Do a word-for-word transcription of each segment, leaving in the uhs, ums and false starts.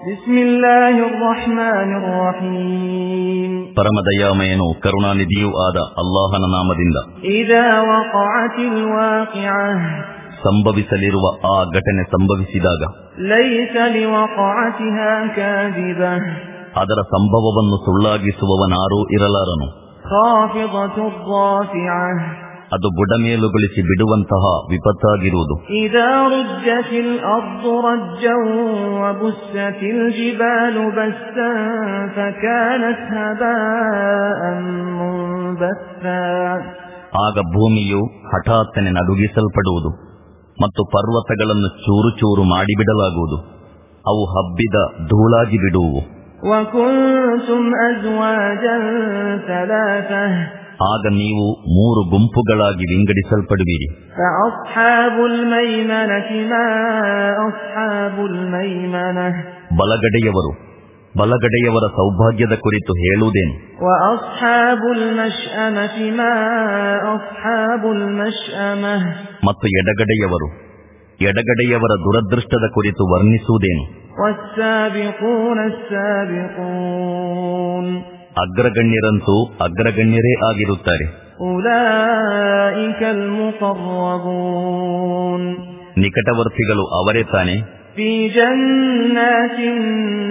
ಬಿಸ್ಮಿಲ್ಲಾಹಿರ್ ರಹ್ಮಾನಿರ್ ರಹೀಮ್. ಪರಮದಯಾಮಯನು ಕರುಣಾನಿಧಿಯೂ ಆದ ಅಲ್ಲಾಹನ ನಾಮದಿಂದ. ಇದಾ ವक़ಅತಿಲ್ ವಾक़ಿಅಹ್, ಸಂಭವಿಸಲಿರುವ ಆ ಘಟನೆ ಸಂಭವಿಸಿದಾಗ. ಲೈಸ ಲಿವक़ಅತಿಹಾ ಕಾದಿಬಹ, ಅದರ ಸಂಭವವನ್ನು ಸುಳ್ಳಾಗಿಸುವವನಾರೂ ಇರಲಾರನು. ಖಾಫಿದತುರ್ ರಾಫಿಅಹ್, ಅದು ಬುಡಮೇಲುಗೊಳಿಸಿ ಬಿಡುವಂತಹ ವಿಪತ್ತಾಗಿರುವುದು. ಇದಾ ರುಜ್ಜತಿಲ್ ಅರ್ದು ರಜ್ಜನ್ ವಬುಸ್ಸತಿಲ್ ಜಿಬಾಲು ಬಸ್ಸನ್ ಫಕಾನತ್ ಹಬಾಅನ್ ಮುನ್ಬಸ್ಸಾ, ಆಗ ಭೂಮಿಯು ಹಠಾತ್ತನೆ ನಡುಗಿಸಲ್ಪಡುವುದು ಮತ್ತು ಪರ್ವತಗಳನ್ನು ಚೂರು ಚೂರು ಮಾಡಿಬಿಡಲಾಗುವುದು. ಅವು ಹಬ್ಬಿದ ಧೂಳಾಗಿ ಬಿಡುವು. ವಕುಂತುಂ ಅಜ್ವಾಜನ್ ಥಲಾಥಃ, ಆಗ ನೀವು ಮೂರು ಗುಂಪುಗಳಾಗಿ ವಿಂಗಡಿಸಲ್ಪಡುವಿರಿ. ಫಅಸ್ಹಾಬುಲ್ ಮೈಮನತಿ ಮಾ ಅಸ್ಹಾಬುಲ್ ಮೈಮನಃ, ಬಲಗಡೆಯವರು ಬಲಗಡೆಯವರ ಸೌಭಾಗ್ಯದ ಕುರಿತು ಹೇಳುವುದೇನು. ವಅಸ್ಹಾಬುಲ್ ಮಶ್ಅಮತಿ ಮಾ ಅಸ್ಹಾಬುಲ್ ಮಶ್ಅಮಃ, ಮತ್ತು ಎಡಗಡೆಯವರು ಎಡಗಡೆಯವರ ದುರದೃಷ್ಟದ ಕುರಿತು ವರ್ಣಿಸುವುದೇನು. ವಸ್ಸಾಬಿಕೂನ ಸ್ಸಾಬಿಕೂನ್, ಅಗ್ರಗಣ್ಯರಂತೂ ಅಗ್ರಗಣ್ಯರೇ ಆಗಿರುತ್ತಾರೆ. ಉಲೈಕಲ್ ಮುಕರ್ರಬೂನ್, ನಿಕಟವರ್ತಿಗಳು ಅವರೇ ತಾನೆ. ಫೀ ಜನ್ನಾತಿನ್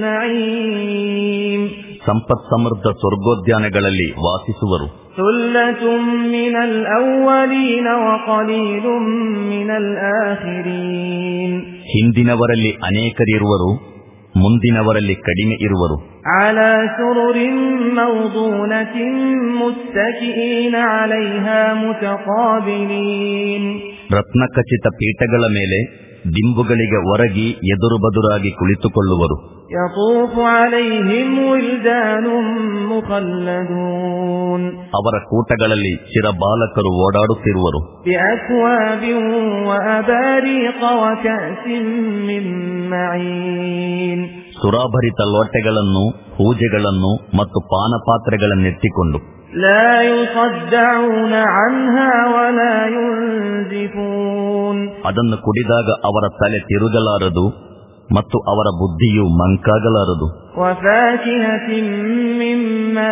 ನഈಮ್, ಸಂಪತ್ ಸಮೃದ್ಧ ಸ್ವರ್ಗೋದ್ಯಾನಗಳಲ್ಲಿ ವಾಸಿಸುವರು. ಸುಲ್ಲತುಂ ಮಿನಲ್ ಅವ್ವಲೀನ ವಕಲೀಲುಂ ಮಿನಲ್ ಆಖಿರೀನ್, ಹಿಂದಿನವರಲ್ಲಿ ಅನೇಕರಿರುವರು, ಮುಂದಿನವರಲ್ಲಿ ಕಡಿಮೆ ಇರುವರು. ಅಲಾ ಸುರುರಿನ್ ಮೌದೂನತಿನ್ ಮುತ್ತಕಿഈನ ಅಲೈಹಾ ಮುತಕಾಬಿಲೀನ್, ರತ್ನಖಚಿತ ಪೀಠಗಳ ಮೇಲೆ ದಿಂಬುಗಳಿಗೆ ಒರಗಿ ಎದುರು ಬದುರಾಗಿ ಕುಳಿತುಕೊಳ್ಳುವರು. ಯತೂಫು ಅಲೈಹಿಂ ವಿಲ್ದಾನುಂ ಮುಖಲ್ಲದೂನ್, ಅವರ ಕೂಟಗಳಲ್ಲಿ ಚಿರಬಾಲಕರು ಓಡಾಡುತ್ತಿರುವರು. ಬಿಅಕ್ವಾಬಿನ್ ವಅಬಾರೀಕ ವಕಅಸಿನ್ ಮಿನ್ ಮഈನ್, ಸುರಾಭರಿತ ಲೋಟೆಗಳನ್ನು, ಹೂಜೆಗಳನ್ನು ಮತ್ತು ಪಾನಪಾತ್ರೆಗಳನ್ನೆತ್ತಿಕೊಂಡು. ಲಾ ಯುಸದ್ದಊನ ಅನ್ಹಾ ವಲಾ ಯುನ್ಜಿಫೂನ್, ಅದನ್ನು ಕುಡಿದಾಗ ಅವರ ತಲೆ ತಿರುಗಲಾರದು ಮತ್ತು ಅವರ ಬುದ್ಧಿಯು ಮಂಕಾಗಲಾರದು. ವಫಾಕಿಹತಿನ್ ಮಿಮ್ಮಾ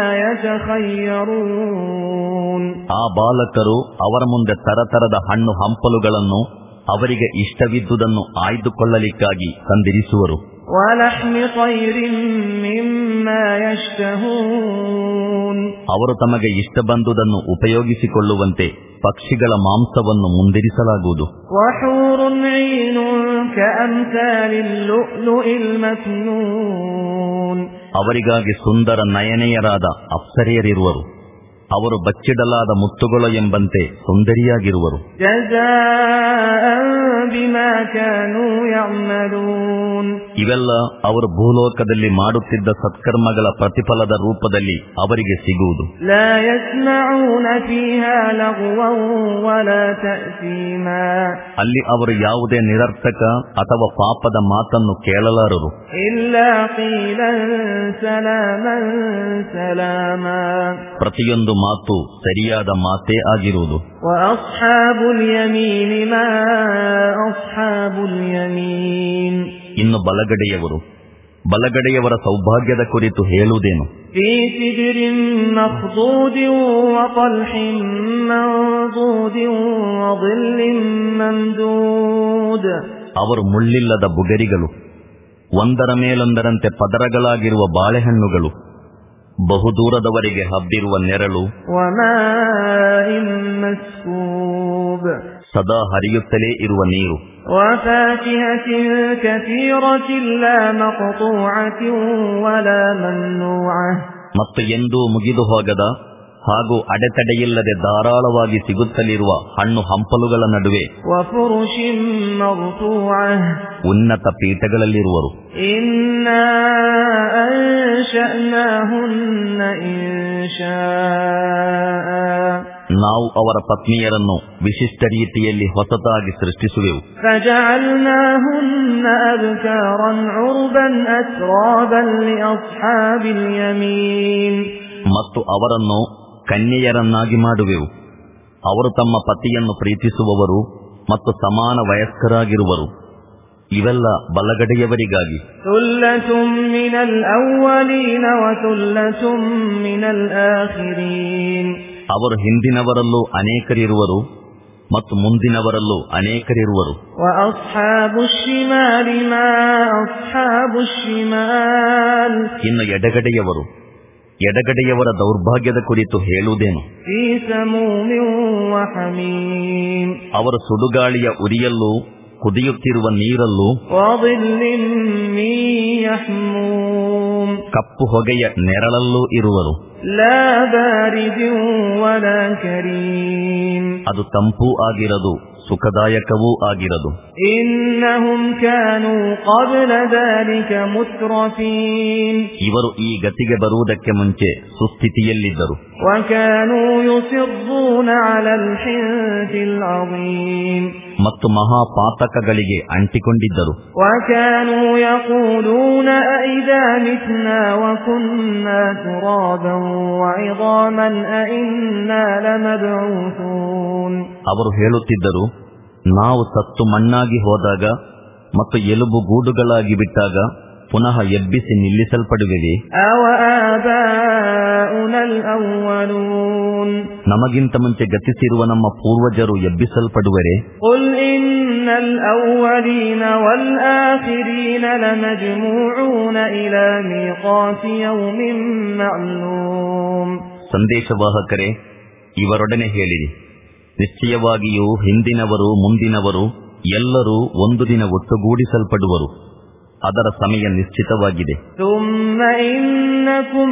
ಯತಖಯ್ಯರೂನ್, ಆ ಬಾಲಕರು ಅವರ ಮುಂದೆ ತರತರದ ಹಣ್ಣು ಹಂಪಲುಗಳನ್ನು ಅವರಿಗೆ ಇಷ್ಟವಿದ್ದುದನ್ನು ಆಯ್ದುಕೊಳ್ಳಲಿಕ್ಕಾಗಿ ತಂದಿರಿಸುವರು. ವಲಹ್ಮಿ ತೈರಿನ್ ಮಿಮ್ಮಾ ಯಶ್ತಹೂನ್, ಅವರು ತಮಗೆ ಇಷ್ಟ ಬಂದುದನ್ನು ಉಪಯೋಗಿಸಿಕೊಳ್ಳುವಂತೆ ಪಕ್ಷಿಗಳ ಮಾಂಸವನ್ನು ಮುಂದಿರಿಸಲಾಗುವುದು. ವಹೂರುನ್ ಈನುನ್ ಕಅಮ್ಸಾಲಿಲ್ ಲುಅ್ಲುಇಲ್ ಮಕ್ನೂನ್, ಅವರಿಗಾಗಿ ಸುಂದರ ನಯನೆಯರಾದ ಅಪ್ಸರೆಯರಿರುವರು. ಅವರು ಬಚ್ಚಿಡಲಾದ ಮುತ್ತುಗಳು ಎಂಬಂತೆ ಸುಂದರಿಯಾಗಿರುವರು. ಜಜಾಅನ್ ಬಿಮಾ ಕಾನೂ ಯಅಮಲೂನ್, ಇವೆಲ್ಲ ಅವರು ಭೂಲೋಕದಲ್ಲಿ ಮಾಡುತ್ತಿದ್ದ ಸತ್ಕರ್ಮಗಳ ಪ್ರತಿಫಲದ ರೂಪದಲ್ಲಿ ಅವರಿಗೆ ಸಿಗುವುದು. ಲಾ ಯಸ್ಮಊನ ಫೀಹಾ ಲಗ್ವನ್ ವಲಾ ತಅಸೀಮಾ, ಅಲ್ಲಿ ಅವರು ಯಾವುದೇ ನಿರರ್ಥಕ ಅಥವಾ ಪಾಪದ ಮಾತನ್ನು ಕೇಳಲಾರರು. ಇಲ್ಲಾ ಕೀಲನ್ ಸಲಾಮನ್ ಸಲಾಮಾ, ಪ್ರತಿಯೊಂದು ಮಾತು ಸರಿಯಾದ ಮಾತೇ ಆಗಿರುವುದು. ವಅಸ್ಹಾಬುಲ್ ಯಮೀನ್ ಮಾ ಅಸ್ಹಾಬುಲ್ ಯಮೀನ್, ಇನ್ನು ಬಲಗಡೆಯವರು ಬಲಗಡೆಯವರ ಸೌಭಾಗ್ಯದ ಕುರಿತು ಹೇಳುವುದೇನು. ಫೀ ಸಿದ್ರಿನ್ ಮಖ್ದೂದಿನ್ ವತಲ್ಹಿನ್ ಮಂದೂದಿನ್ ವظಿಲ್ಲಿನ್ ಮಮ್ದೂದ್, ಅವರು ಮುಳ್ಳಿಲ್ಲದ ಬುಗರಿಗಳು, ಒಂದರ ಮೇಲೊಂದರಂತೆ ಪದರಗಳಾಗಿರುವ ಬಾಳೆಹಣ್ಣುಗಳು, ಬಹುದೂರದವರೆಗೆ ಹಬ್ಬಿರುವ ನೆರಳು, ವಮಾಇನ್ ಮಸ್ಕೂಬ್, ಸದಾ ಹರಿಯುತ್ತಲೇ ಇರುವ ನೀರು, ವಫಾಕಿಹತಿನ್ ಕಸೀರತಿನ್ ಲಾ ಮಖ್ತೂಅತಿನ್ ವಲಾ ಮಮ್ನೂಅಹ್, ಮತ್ತು ಎಂದೂ ಮುಗಿದು ಹೋಗದ ಹಾಗೂ ಅಡೆತಡೆಯಿಲ್ಲದೆ ಧಾರಾಳವಾಗಿ ಸಿಗುತ್ತಲಿರುವ ಹಣ್ಣು ಹಂಪಲುಗಳ ನಡುವೆ ವಫುರುಶಿನ್ ಮರ್ಫೂಅಹ್, ಉನ್ನತ ಪೀಠಗಳಲ್ಲಿರುವರು. ಇನ್ನಾ ಅನ್ಶಅನಾಹುನ್ನ ಇನ್ಶಾಅ, ನಾವು ಅವರ ಪತ್ನಿಯರನ್ನು ವಿಶಿಷ್ಟ ರೀತಿಯಲ್ಲಿ ಹೊಸತಾಗಿ ಸೃಷ್ಟಿಸುವೆವು. ಫಜಅಲ್ನಾಹುನ್ನ ಅಬ್ಕಾರನ್ ಉರ್ಬನ್ ಅತ್ರಾಬನ್ ಲಿಅಸ್ಹಾಬಿಲ್ ಯಮೀನ್, ಮತ್ತು ಅವರನ್ನು ಕನ್ಯೆಯರನ್ನಾಗಿ ಮಾಡುವೆವು. ಅವರು ತಮ್ಮ ಪತಿಯನ್ನು ಪ್ರೀತಿಸುವವರು ಮತ್ತು ಸಮಾನ ವಯಸ್ಕರಾಗಿರುವರು. ಇವೆಲ್ಲ ಬಲಗಡೆಯವರಿಗಾಗಿ. ಥುಲ್ಲತುಂ ಮಿನಲ್ ಅವ್ವಲೀನ ವ ಥುಲ್ಲತುಂ ಮಿನಲ್ ಆಖಿರೀನ್. ಅವರು ಹಿಂದಿನವರಲ್ಲೂ ಅನೇಕರಿರುವರು ಮತ್ತು ಮುಂದಿನವರಲ್ಲೂ ಅನೇಕರಿರುವರು. ವ ಅಸ್ಹಾಬುಶ್ ಶಿಮಾಲಿ ಮಾ ಅಸ್ಹಾಬುಶ್ ಶಿಮಾಲ್. ಇನ್ನು ಎಡಗಡೆಯವರು, ಎಡಗಡೆಯವರ ದೌರ್ಭಾಗ್ಯದ ಕುರಿತು ಹೇಳುವುದೇನು? ಫೀ ಸಮೂಮಿನ್ ವ ಹಮೀಮ್. ಅವರು ಸುಡುಗಾಳಿಯ ಉರಿಯಲ್ಲೂ ಕುದಿಯುತ್ತಿರುವ ನೀರಲ್ಲೂ ವದಿಲ್ಲಿನ್ ಮಿನ್ ಯಹ್ಮೂಮ್. ಕಪ್ಪು ಹೊಗೆಯ ನೆರಳಲ್ಲೂ ಇರುವರು. ಲಾ ಬಾರಿದಿನ್ ವಲಾ ಕರೀಮ್. ಅದು ತಂಪೂ ಆಗಿರದು, ಸುಖದಾಯಕವೂ ಆಗಿರದು. ಇನ್ನಹುಂ ಕಾನೂ ಕಬ್ಲ ದಾಲಿಕ ಮುತ್ರಫೀನ್. ಇವರು ಈ ಗತಿಗೆ ಬರುವುದಕ್ಕೆ ಮುಂಚೆ ಸುಸ್ಥಿತಿಯಲ್ಲಿದ್ದರು. ವಕಾನೂ ಯುಸಿರ್ರೂನ ಅಲಲ್ ಹಿನ್ಸಿಲ್ ಅಜೀಮ್. ಮತ್ತು ಮಹಾಪಾತಕಗಳಿಗೆ ಅಂಟಿಕೊಂಡಿದ್ದರು. ವಕಾನೂ ಯಕೂಲೂನ ಅಇದಾ ಮಿತ್ನಾ ವಕುನ್ನಾ ತುರಾಬನ್ ವಇದಾಮನ್ ಅಇನ್ನಾ ಲಮಬ್ಊಸೂನ್. ಅವರು ಹೇಳುತ್ತಿದ್ದರು, ನಾವು ಸತ್ತು ಮಣ್ಣಾಗಿ ಹೋದಾಗ ಮತ್ತು ಎಲುಬು ಗೂಡುಗಳಾಗಿ ಬಿಟ್ಟಾಗ ಪುನಃ ಎಬ್ಬಿಸಿ ನಿಲ್ಲಿಸಲ್ಪಡುವೆವೆ. ನಮಗಿಂತ ಮುಂಚೆ ಗತಿಸಿರುವ ನಮ್ಮ ಪೂರ್ವಜರು ಎಬ್ಬಿಸಲ್ಪಡುವರೆ. ಕುಲ್ ಇನ್ನಲ್ ಅವ್ವಲೀನ ವಲ್ ಆಖಿರೀನ ಲಮಜ್ಮೂಊನ ಇಲಾ ಮೀಕಾತಿ ಯೌಮಿನ್ ಮಅಲೂಮ್. ಸಂದೇಶವಾಹಕರೇ, ಇವರೊಡನೆ ಹೇಳಿರಿ, ನಿಶ್ಚಯವಾಗಿಯೂ ಹಿಂದಿನವರು ಮುಂದಿನವರು ಎಲ್ಲರೂ ಒಂದು ದಿನ ಒಟ್ಟುಗೂಡಿಸಲ್ಪಡುವರು. ಅದರ ಸಮಯ ನಿಶ್ಚಿತವಾಗಿದೆ. ಥುಮ್ಮ ಇನ್ನಕುಂ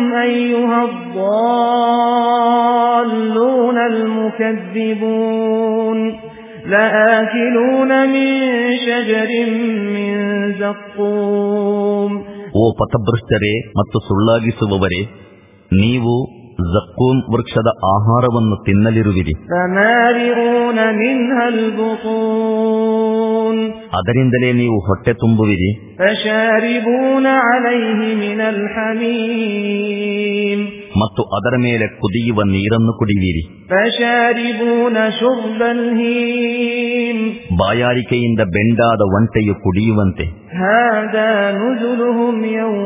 ಅಯ್ಯುಹದ್ದಲ್ಲೂನಲ್ ಮುಕದ್ದಿಬೂನ್ ಲಆಕಿಲೂನ ಮಿನ್ ಶಜರಿನ್ ಮಿನ್ ಝಕ್ಕೂಮ್. ಓ ಪಥಭ್ರಷ್ಟರೇ ಮತ್ತು ಸುಳ್ಳಾಗಿಸುವವರೇ, ನೀವು ಝಕ್ಕೂಮ್ ವೃಕ್ಷದ ಆಹಾರವನ್ನು ತಿನ್ನಲಿರುವಿರಿ. ಫಮಾಲಿಊನ ಮಿನ್ಹಲ್ ಬುತೂನ್. ಅದರಿಂದಲೇ ನೀವು ಹೊಟ್ಟೆ ತುಂಬುವಿರಿ. ಫಶಾರಿಬೂನ ಅಲೈಹಿ ಮಿನಲ್ ಹಮೀಮ್. ಮತ್ತು ಅದರ ಮೇಲೆ ಕುದಿಯುವ ನೀರನ್ನು ಕುಡಿಯುವಿರಿ. ಫಶಾರಿಬೂನ ಶುರ್ಬಲ್ ಹೀಮ್. ಬಾಯಾರಿಕೆಯಿಂದ ಬೆಂಡಾದ ಒಂಟೆಯು ಕುಡಿಯುವಂತೆ. ಹಾದಾ ನುಜುಲುಹುಂ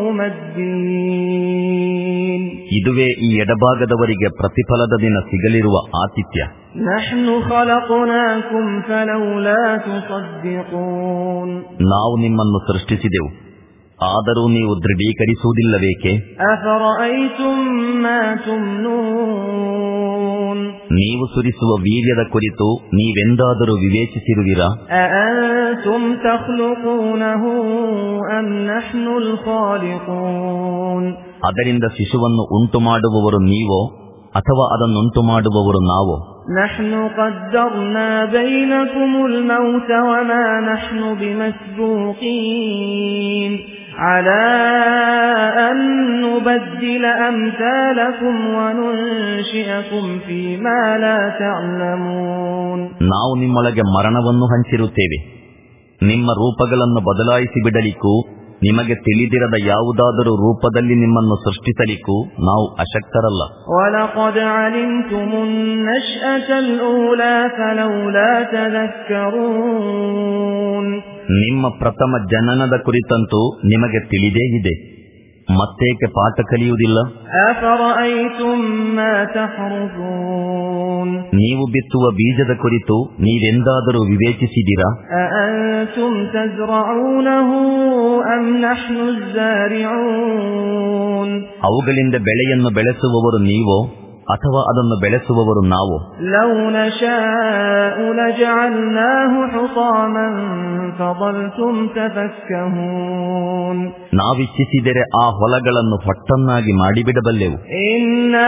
ಯೌಮದ್ದೀನ್. ಇದುವೇ ಈ ಎಡಭಾಗದವರಿಗೆ ಪ್ರತಿಫಲದ ದಿನ ಸಿಗಲಿರುವ ಆತಿಥ್ಯ. ನಹ್ನು ಖಲಕ್ನಾಕುಂ ಫಲೌಲಾ ತುಸದ್ದಿಕೂನ್. ನಾವು ನಿಮ್ಮನ್ನು ಸೃಷ್ಟಿಸಿದೆವು, ಆದರೂ ನೀವು ದೃಢೀಕರಿಸುವುದಿಲ್ಲವೇಕೆ? ಅಫರಐತುಂ ಮಾ ತುಮ್ನೂನ್. ನೀವು ಸುರಿಸುವ ವೀರ್ಯದ ಕುರಿತು ನೀವೆಂದಾದರೂ ವಿವೇಚಿಸಿರುವಿರಾ? ಅಅಂತುಂ ತಖ್ಲುಕೂನಹು ಅಂ ನಹ್ನುಲ್ ಖಾಲಿಕೂನ್. ಅದರಿಂದ ಶಿಶುವನ್ನು ಉಂಟು ಮಾಡುವವರು ನೀವೋ ಅಥವಾ ಅದನ್ನುಂಟು ಮಾಡುವವರು ನಾವೋ? ನಹ್ನು ಕದ್ದರ್ನಾ ಬೈನಕುಮುಲ್ ಮೌತ ವಮಾ ನಹ್ನು ಬಿಮಸ್ಬೂಕೀನ್ ಅಲಾ ಅನ್ ನುಬದ್ದಿಲ ಅಮ್ಸಾಲಕುಂ ವನುನ್ಶಿಅಕುಂ ಫೀಮಾ ಲಾ ತಅಲಮೂನ್. ನಾವು ನಿಮ್ಮೊಳಗೆ ಮರಣವನ್ನು ಹಂಚಿರುತ್ತೇವೆ, ನಿಮ್ಮ ರೂಪಗಳನ್ನು ಬದಲಾಯಿಸಿ ಬಿಡಲಿಕ್ಕೂ ನಿಮಗೆ ತಿಳಿದಿರದ ಯಾವುದಾದರೂ ರೂಪದಲ್ಲಿ ನಿಮ್ಮನ್ನು ಸೃಷ್ಟಿಸಲಿಕ್ಕೂ ನಾವು ಅಶಕ್ತರಲ್ಲ. ವಲಕದ್ ಅಲಿಮ್ತುಮುನ್ ನಶ್ಅತಲ್ ಊಲಾ ಫಲೌಲಾ ತದಕ್ಕರೂನ್. ನಿಮ್ಮ ಪ್ರಥಮ ಜನನದ ಕುರಿತಂತೂ ನಿಮಗೆ ತಿಳಿದೇ ಇದೆ, ಮತ್ತೇಕೆ ಪಾಠ ಕಲಿಯುವುದಿಲ್ಲ? ಅಫರಐತುಂ ಮಾ ತಹ್ರುಸೂನ್. ನೀವು ಬಿತ್ತುವ ಬೀಜದ ಕುರಿತು ನೀವೆಂದಾದರೂ ವಿವೇಚಿಸಿದಿರಾ? ಅಅಂತುಂ ತಜ್ರಊನಹು ಅಂ ನಹ್ನು ಝಾರಿಊನ್. ಅವುಗಳಿಂದ ಬೆಳೆಯನ್ನು ಬೆಳೆಸುವವರು ನೀವೋ ಅಥವಾ ಅದನ್ನು ಬೆಳೆಸುವವರು ನಾವು? ಲೌ ನಶಾഉ ಲಜಅಲ್ನಾಹು ಹುತಾಮನ್ ಫದಲ್ತುಂ ತಫಕ್ಕಹೂನ್. ನಾವಿಚ್ಛಿಸಿದರೆ ಆ ಹೊಲಗಳನ್ನು ಹೊಟ್ಟನ್ನಾಗಿ ಮಾಡಿಬಿಡಬಲ್ಲೆವು. ಇನ್ನಾ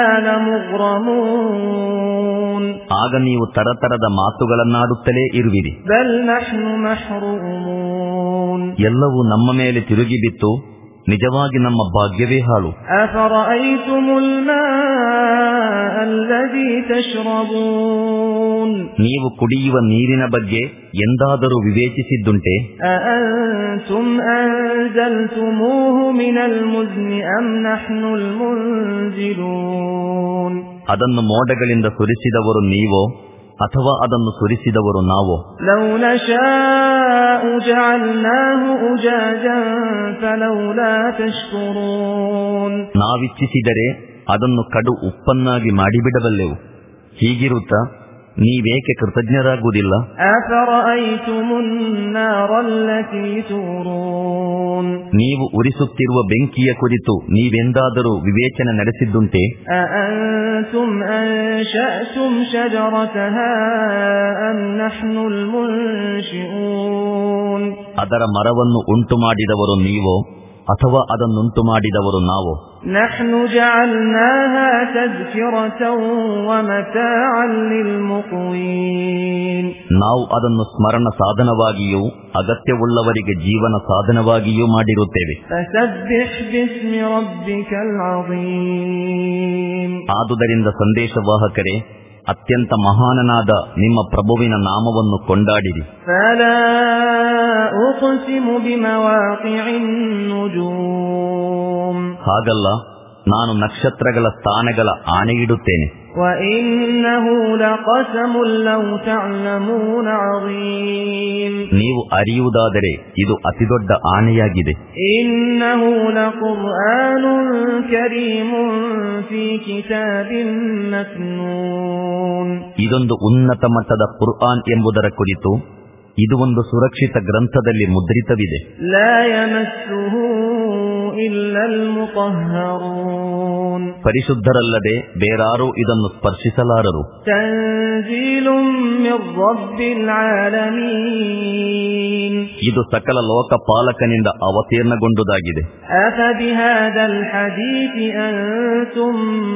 ಲಮುಗ್ರಮೂನ್. ಆಗ ನೀವು ತರತರದ ಮಾತುಗಳನ್ನಾಡುತ್ತಲೇ ಇರುವಿರಿ. ಬಲ್ ನಹ್ನು ಮಹ್ರೂಮೂನ್. ಎಲ್ಲವೂ ನಮ್ಮ ಮೇಲೆ ತಿರುಗಿ ಬಿತ್ತು, ನಿಜವಾಗಿ ನಮ್ಮ ಭಾಗ್ಯವೇ ಹಾಳು. ಅಫರಐತುಮುಲ್ ಮಾಅ ಅಲ್ಲದೀ ತಶ್ರಬೂನ್. ನೀವು ಕುಡಿಯುವ ನೀರಿನ ಬಗ್ಗೆ ಎಂದಾದರೂ ವಿವೇಚಿಸಿದ್ದುಂಟೆ? ಅಅಂತುಂ ಅನ್ಜಲ್ತುಮೂಹು ಮಿನಲ್ ಮುಜ್ನಿ ಅಂ ನಹ್ನುಲ್ ಮುನ್ಜಿಲೂನ್. ಅದನ್ನು ಮೋಡಗಳಿಂದ ಸುರಿಸಿದವರು ನೀವೋ ಅಥವಾ ಅದನ್ನು ಸುರಿಸಿದವರು ನಾವೋ? ಲೌ ನಶಾಉ جعلناه أجاجا فلولا تشكرون ನಾವಿಚ್ಛಿಸಿದರೆ ಅದನ್ನು ಕಡು ಉಪ್ಪನ್ನಾಗಿ ಮಾಡಿಬಿಡಬಲ್ಲೆವು. ಹೀಗಿರುತ್ತಾ ನೀವೇಕೆ ಕೃತಜ್ಞರಾಗುವುದಿಲ್ಲ? ನೀವು ಉರಿಸುತ್ತಿರುವ ಬೆಂಕಿಯ ಕುರಿತು ನೀವೆಂದಾದರೂ ವಿವೇಚನೆ ನಡೆಸಿದ್ದುಂಟೆ? ಅದರ ಮರವನ್ನು ಉಂಟು ಮಾಡಿದವರು ನೀವೋ ಅಥವಾ ಅದನ್ನುಂಟು ಮಾಡಿದವರು ನಾವೋ? ನಹ್ನು ಜಅಲ್ನಾಹಾ ತಜ್ಕಿರತನ್ ವಮತಾಅನ್ ಲಿಲ್ಮುಕ್ವೀನ್ ನಾವು ಅದನ್ನು ಸ್ಮರಣ ಸಾಧನವಾಗಿಯೂ ಅಗತ್ಯವುಳ್ಳವರಿಗೆ ಜೀವನ ಸಾಧನವಾಗಿಯೂ ಮಾಡಿರುತ್ತೇವೆ. ಫಸಬ್ಬಿಹ್ ಬಿಸ್ಮಿ ರಬ್ಬಿಕಲ್ ಅಜೀಮ್ ಆದುದರಿಂದ ಸಂದೇಶವಾಹಕರೇ, ಅತ್ಯಂತ ಮಹಾನನಾದ ನಿಮ್ಮ ಪ್ರಭುವಿನ ನಾಮವನ್ನು ಕೊಂಡಾಡಿರಿ. ಫಲಾ ಉಖ್ಸಿಮು ಬಿಮವಾಕಿಇನ್ ನುಜೂಮ್ ಹಾಗಲ್ಲ, ನಾನು ನಕ್ಷತ್ರಗಳ ಸ್ಥಾನಗಳ ಆಣೆಯಿಡುತ್ತೇನೆ. ವಇನ್ನಹು ಲಖಸಮುನ್ ಲೌ ತಅಲಮೂನ ಅಜೀಮ್ ನೀವು ಅರಿಯುವುದಾದರೆ ಇದು ಅತಿದೊಡ್ಡ ಆಣೆಯಾಗಿದೆ. ಇನ್ನಹು ಲಖುರ್ಆನುನ್ ಕರೀಮುನ್ ಫೀ ಕಿತಾಬಿನ್ ಮಕ್ನೂನ್ ಇದೊಂದು ಉನ್ನತ ಮಟ್ಟದ ಕುರ್ಆನ್ ಎಂಬುದರ ಕುರಿತು ಇದು ಒಂದು ಸುರಕ್ಷಿತ ಗ್ರಂಥದಲ್ಲಿ ಮುದ್ರಿತವಿದೆ. ಲಾ ಯಮಸ್ಸುಹು ಇಲ್ಲಲ್ ಮುತಹ್ಹರೂನ್ ಪರಿಶುದ್ಧರಲ್ಲದೆ ಬೇರಾರೂ ಇದನ್ನು ಸ್ಪರ್ಶಿಸಲಾರರು. ತನ್ಜೀಲುಂ ಮಿರ್ ರಬ್ಬಿಲ್ ಆಲಮೀನ್ ಇದು ಸಕಲ ಲೋಕಪಾಲಕನಿಂದ ಅವತೀರ್ಣಗೊಂಡುದಾಗಿದೆ. ಅಫಬಿಹಾದಲ್ ಹದೀಥಿ ಅಂತುಂ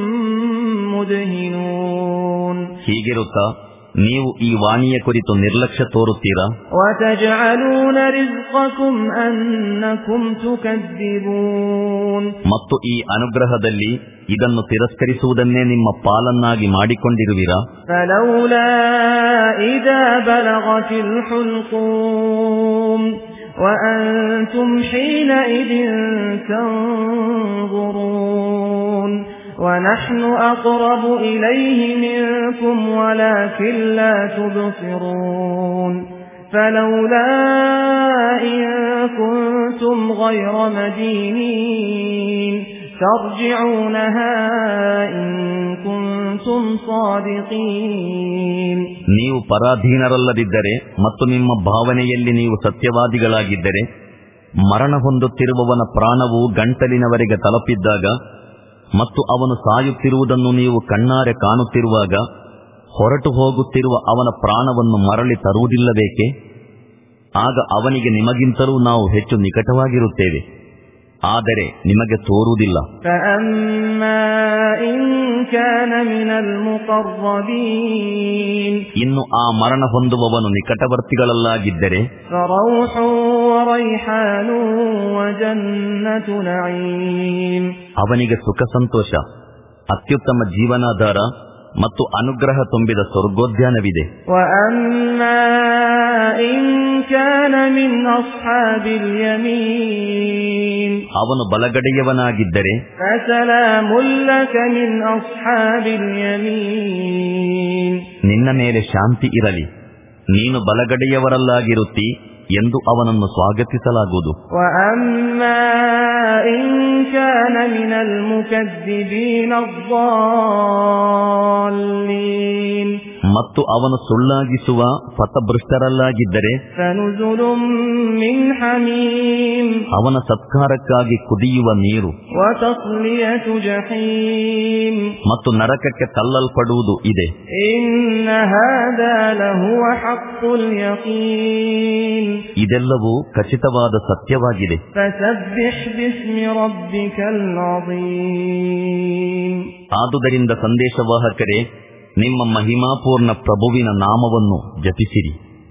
ಮುದ್ಹಿನೂನ್ ಹೀಗಿರುತ್ತಾ ನೀವು ಈ ವಾಣಿಯ ಕುರಿತು ನಿರ್ಲಕ್ಷ್ಯ ತೋರುತ್ತೀರಾ? ವತಜಅಲೂನ ರಿಜ್ಕಕುಂ ಅನ್ನಕುಂ ತುಕದ್ದಿಬೂನ್ ಮತ್ತು ಈ ಅನುಗ್ರಹದಲ್ಲಿ ಇದನ್ನು ತಿರಸ್ಕರಿಸುವುದನ್ನೇ ನಿಮ್ಮ ಪಾಲನ್ನಾಗಿ ಮಾಡಿಕೊಂಡಿರುವಿರಾ? ಫಲೌಲಾ ಇದಾ ಬಲಗತಿಲ್ ಹುಲ್ಕೂಮ್ ವಅಂತುಂ ಹೀನಇದಿನ್ ತನ್ಜುರೂನ್ ونحن أقرب إليه منكم ولكن لا تبصرون فلولا إن كنتم غير مدينين ترجعونها إن كنتم صادقين ನೀವು ಪರಾಧೀನರಲ್ಲದಿದ್ದರೆ ಮತ್ತು ನಿಮ್ಮ ಭಾವನೆಯಲ್ಲಿ ನೀವು ಸತ್ಯವಾದಿಗಳಾಗಿದ್ದರೆ, ಮರಣ ಹೊಂದುತ್ತಿರುವವನ ಪ್ರಾಣವು ಗಂಟಲಿನವರೆಗೆ ತಲುಪಿದ್ದಾಗ ಮತ್ತು ಅವನು ಸಾಯುತ್ತಿರುವುದನ್ನು ನೀವು ಕಣ್ಣಾರೆ ಕಾಣುತ್ತಿರುವಾಗ ಹೊರಟು ಹೋಗುತ್ತಿರುವ ಅವನ ಪ್ರಾಣವನ್ನು ಮರಳಿ ತರುವುದಿಲ್ಲಬೇಕೆ? ಆಗ ಅವನಿಗೆ ನಿಮಗಿಂತಲೂ ನಾವು ಹೆಚ್ಚು ನಿಕಟವಾಗಿರುತ್ತೇವೆ, ಆದರೆ ನಿಮಗೆ ತೋರುವುದಿಲ್ಲ. ಇನ್ನು ಆ ಮರಣ ಹೊಂದುವವನು ನಿಕಟವರ್ತಿಗಳಲ್ಲಾಗಿದ್ದರೆ ಅವನಿಗೆ ಸುಖ ಸಂತೋಷ, ಅತ್ಯುತ್ತಮ ಜೀವನಾಧಾರ ಮತ್ತು ಅನುಗ್ರಹ ತುಂಬಿದ ಸ್ವರ್ಗೋದ್ಯಾನವಿದೆ. ಅವನು ಬಲಗಡೆಯವನಾಗಿದ್ದರೆ ನಿನ್ನ ಮೇಲೆ ಶಾಂತಿ ಇರಲಿ, ನೀನು ಬಲಗಡೆಯವರಲ್ಲಾಗಿರುತ್ತಿ ಎಂದು ಅವನನ್ನು ಸ್ವಾಗತಿಸಲಾಗುವುದು. ಮತ್ತು ಅವನು ಸುಳ್ಳಾಗಿಸುವ ಪಥಭೃಷ್ಟರಲ್ಲಾಗಿದ್ದರೆ ಅವನ ಸತ್ಕಾರಕ್ಕಾಗಿ ಕುದಿಯುವ ನೀರು ಮತ್ತು ನರಕಕ್ಕೆ ತಳ್ಳಲ್ಪಡುವುದು ಇದೆ. ಇದೆಲ್ಲವೂ ಖಚಿತವಾದ ಸತ್ಯವಾಗಿದೆ. ಆದುದರಿಂದ ಸಂದೇಶವಾಹಕರೇ, ನಿಮ್ಮ ಮಹಿಮಾಪೂರ್ಣ ಪ್ರಭುವಿನ ನಾಮವನ್ನು ಜಪಿಸಿರಿ.